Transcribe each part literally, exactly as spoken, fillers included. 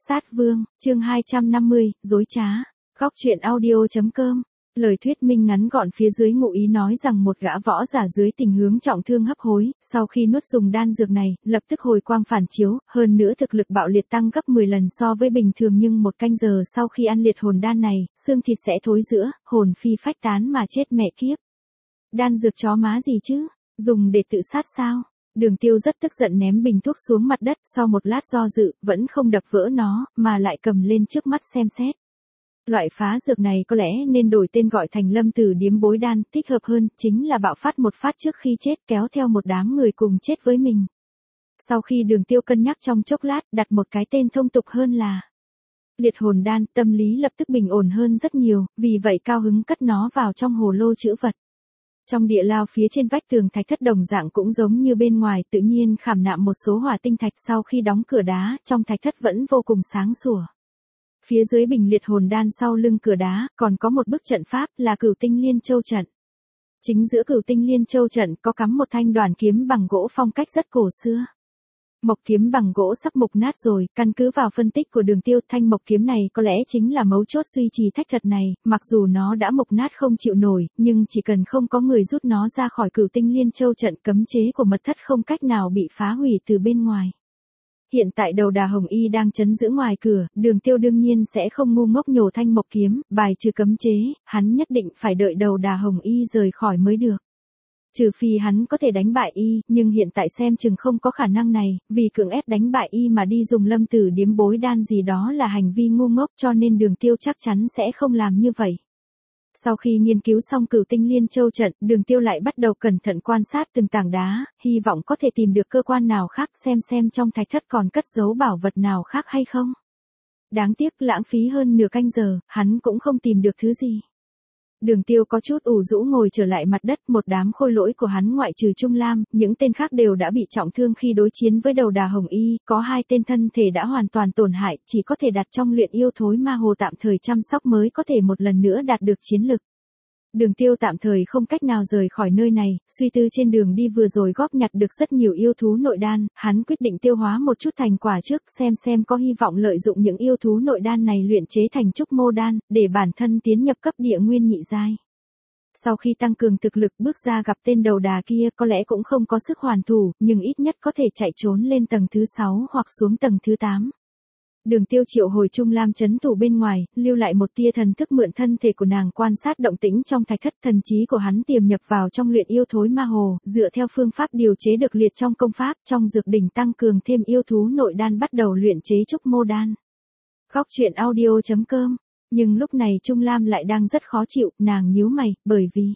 Sát Vương, chương hai trăm năm mươi, dối trá. Góc truyện audio.com. Lời thuyết minh ngắn gọn phía dưới ngụ ý nói rằng một gã võ giả dưới tình huống trọng thương hấp hối, sau khi nuốt dùng đan dược này, lập tức hồi quang phản chiếu, hơn nữa thực lực bạo liệt tăng gấp mười lần so với bình thường, nhưng một canh giờ sau khi ăn liệt hồn đan này, xương thịt sẽ thối rữa, hồn phi phách tán mà chết mẹ kiếp. Đan dược chó má gì chứ? Dùng để tự sát sao? Đường Tiêu rất tức giận ném bình thuốc xuống mặt đất, sau một lát do dự, vẫn không đập vỡ nó, mà lại cầm lên trước mắt xem xét. Loại phá dược này có lẽ nên đổi tên gọi thành Lâm Tử Điếm Bối Đan, thích hợp hơn, chính là bạo phát một phát trước khi chết, kéo theo một đám người cùng chết với mình. Sau khi Đường Tiêu cân nhắc trong chốc lát, đặt một cái tên thông tục hơn là Liệt Hồn Đan, tâm lý lập tức bình ổn hơn rất nhiều, vì vậy cao hứng cất nó vào trong hồ lô trữ vật. Trong địa lao phía trên vách tường thạch thất đồng dạng cũng giống như bên ngoài, tự nhiên khảm nạm một số hỏa tinh thạch, sau khi đóng cửa đá, trong thạch thất vẫn vô cùng sáng sủa. Phía dưới bình liệt hồn đan sau lưng cửa đá, còn có một bức trận pháp là Cửu Tinh Liên Châu trận. Chính giữa Cửu Tinh Liên Châu trận có cắm một thanh đoàn kiếm bằng gỗ phong cách rất cổ xưa. Mộc kiếm bằng gỗ sắp mục nát rồi, căn cứ vào phân tích của Đường Tiêu, thanh mộc kiếm này có lẽ chính là mấu chốt duy trì thạch thất này, mặc dù nó đã mục nát không chịu nổi, nhưng chỉ cần không có người rút nó ra khỏi Cửu Tinh Liên Châu trận, cấm chế của mật thất không cách nào bị phá hủy từ bên ngoài. Hiện tại Đầu Đà Hồng Y đang trấn giữ ngoài cửa, Đường Tiêu đương nhiên sẽ không ngu ngốc nhổ thanh mộc kiếm, bài trừ cấm chế, hắn nhất định phải đợi Đầu Đà Hồng Y rời khỏi mới được. Trừ phi hắn có thể đánh bại y, nhưng hiện tại xem chừng không có khả năng này, vì cưỡng ép đánh bại y mà đi dùng Lâm Tử Điếm Bối Đan gì đó là hành vi ngu ngốc, cho nên Đường Tiêu chắc chắn sẽ không làm như vậy. Sau khi nghiên cứu xong Cửu Tinh Liên Châu trận, Đường Tiêu lại bắt đầu cẩn thận quan sát từng tảng đá, hy vọng có thể tìm được cơ quan nào khác, xem xem trong thạch thất còn cất giấu bảo vật nào khác hay không. Đáng tiếc lãng phí hơn nửa canh giờ, hắn cũng không tìm được thứ gì. Đường Tiêu có chút ủ rũ ngồi trở lại mặt đất, một đám khôi lỗi của hắn ngoại trừ Trung Lam, những tên khác đều đã bị trọng thương khi đối chiến với Đầu Đà Hồng Y, có hai tên thân thể đã hoàn toàn tổn hại, chỉ có thể đặt trong luyện yêu thối ma hồ tạm thời chăm sóc mới có thể một lần nữa đạt được chiến lực. Đường Tiêu tạm thời không cách nào rời khỏi nơi này, suy tư trên đường đi vừa rồi góp nhặt được rất nhiều yêu thú nội đan, hắn quyết định tiêu hóa một chút thành quả trước, xem xem có hy vọng lợi dụng những yêu thú nội đan này luyện chế thành trúc mô đan, để bản thân tiến nhập cấp địa nguyên nhị giai. Sau khi tăng cường thực lực bước ra gặp tên đầu đà kia, có lẽ cũng không có sức hoàn thủ, nhưng ít nhất có thể chạy trốn lên tầng thứ sáu hoặc xuống tầng thứ tám. Đường Tiêu triệu hồi Trung Lam trấn thủ bên ngoài, lưu lại một tia thần thức mượn thân thể của nàng quan sát động tĩnh trong thạch thất, thần trí của hắn tiềm nhập vào trong luyện yêu thối ma hồ, dựa theo phương pháp điều chế được liệt trong công pháp, trong dược đỉnh tăng cường thêm yêu thú nội đan bắt đầu luyện chế trúc mô đan. Góc truyện audio.com. Nhưng lúc này Trung Lam lại đang rất khó chịu, nàng nhíu mày, bởi vì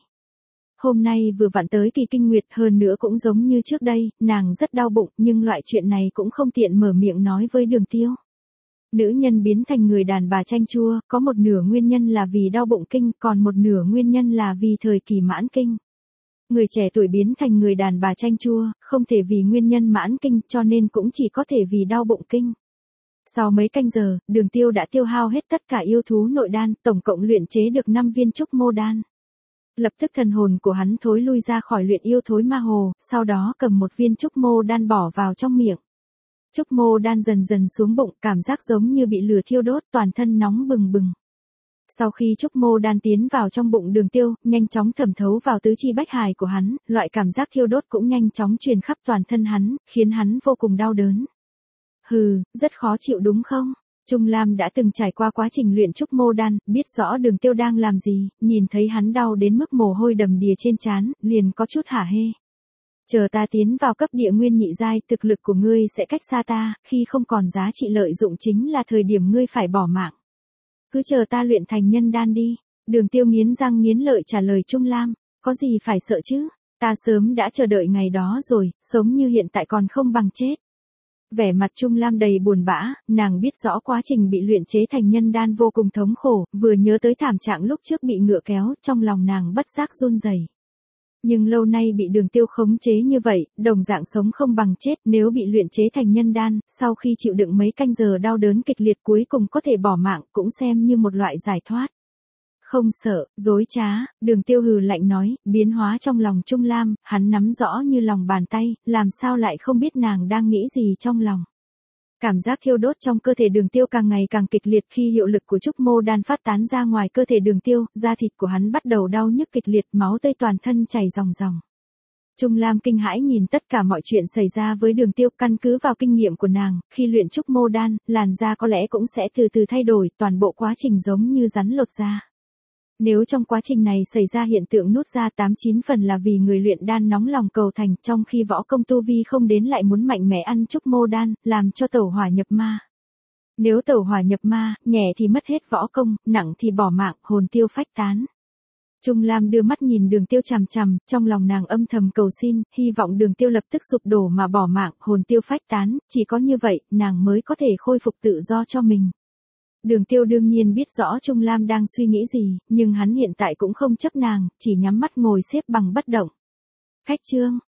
hôm nay vừa vặn tới kỳ kinh nguyệt, hơn nữa cũng giống như trước đây, nàng rất đau bụng, nhưng loại chuyện này cũng không tiện mở miệng nói với Đường Tiêu. Nữ nhân biến thành người đàn bà chanh chua, có một nửa nguyên nhân là vì đau bụng kinh, còn một nửa nguyên nhân là vì thời kỳ mãn kinh. Người trẻ tuổi biến thành người đàn bà chanh chua, không thể vì nguyên nhân mãn kinh, cho nên cũng chỉ có thể vì đau bụng kinh. Sau mấy canh giờ, Đường Tiêu đã tiêu hao hết tất cả yêu thú nội đan, tổng cộng luyện chế được năm viên trúc mô đan. Lập tức thần hồn của hắn thối lui ra khỏi luyện yêu thối ma hồ, sau đó cầm một viên trúc mô đan bỏ vào trong miệng. Trúc mô đan dần dần xuống bụng, cảm giác giống như bị lửa thiêu đốt, toàn thân nóng bừng bừng. Sau khi trúc mô đan tiến vào trong bụng Đường Tiêu, nhanh chóng thẩm thấu vào tứ chi bách hải của hắn, loại cảm giác thiêu đốt cũng nhanh chóng truyền khắp toàn thân hắn, khiến hắn vô cùng đau đớn. Hừ, rất khó chịu đúng không? Trung Lam đã từng trải qua quá trình luyện trúc mô đan, biết rõ Đường Tiêu đang làm gì, nhìn thấy hắn đau đến mức mồ hôi đầm đìa trên trán, liền có chút hả hê. Chờ ta tiến vào cấp địa nguyên nhị giai, thực lực của ngươi sẽ cách xa ta, khi không còn giá trị lợi dụng chính là thời điểm ngươi phải bỏ mạng. Cứ chờ ta luyện thành nhân đan đi. Đường Tiêu nghiến răng nghiến lợi trả lời Trung Lam, có gì phải sợ chứ, ta sớm đã chờ đợi ngày đó rồi, sống như hiện tại còn không bằng chết. Vẻ mặt Trung Lam đầy buồn bã, nàng biết rõ quá trình bị luyện chế thành nhân đan vô cùng thống khổ, vừa nhớ tới thảm trạng lúc trước bị ngựa kéo, trong lòng nàng bất giác run rẩy. Nhưng lâu nay bị Đường Tiêu khống chế như vậy, đồng dạng sống không bằng chết, nếu bị luyện chế thành nhân đan, sau khi chịu đựng mấy canh giờ đau đớn kịch liệt cuối cùng có thể bỏ mạng, cũng xem như một loại giải thoát. Không sợ, dối trá, Đường Tiêu hừ lạnh nói, biến hóa trong lòng Trung Lam, hắn nắm rõ như lòng bàn tay, làm sao lại không biết nàng đang nghĩ gì trong lòng. Cảm giác thiêu đốt trong cơ thể Đường Tiêu càng ngày càng kịch liệt, khi hiệu lực của trúc mô đan phát tán ra ngoài cơ thể Đường Tiêu, da thịt của hắn bắt đầu đau nhức kịch liệt, máu tươi toàn thân chảy ròng ròng. Trung Lam kinh hãi nhìn tất cả mọi chuyện xảy ra với Đường Tiêu, căn cứ vào kinh nghiệm của nàng, khi luyện trúc mô đan, làn da có lẽ cũng sẽ từ từ thay đổi, toàn bộ quá trình giống như rắn lột da. Nếu trong quá trình này xảy ra hiện tượng nút da, tám chín phần là vì người luyện đan nóng lòng cầu thành, trong khi võ công tu vi không đến lại muốn mạnh mẽ ăn trúc mô đan, làm cho tẩu hỏa nhập ma. Nếu tẩu hỏa nhập ma, nhẹ thì mất hết võ công, nặng thì bỏ mạng, hồn tiêu phách tán. Trung Lam đưa mắt nhìn Đường Tiêu chằm chằm, trong lòng nàng âm thầm cầu xin, hy vọng Đường Tiêu lập tức sụp đổ mà bỏ mạng, hồn tiêu phách tán, chỉ có như vậy, nàng mới có thể khôi phục tự do cho mình. Đường Tiêu đương nhiên biết rõ Trung Lam đang suy nghĩ gì, nhưng hắn hiện tại cũng không chấp nàng, chỉ nhắm mắt ngồi xếp bằng bất động. Khách trương,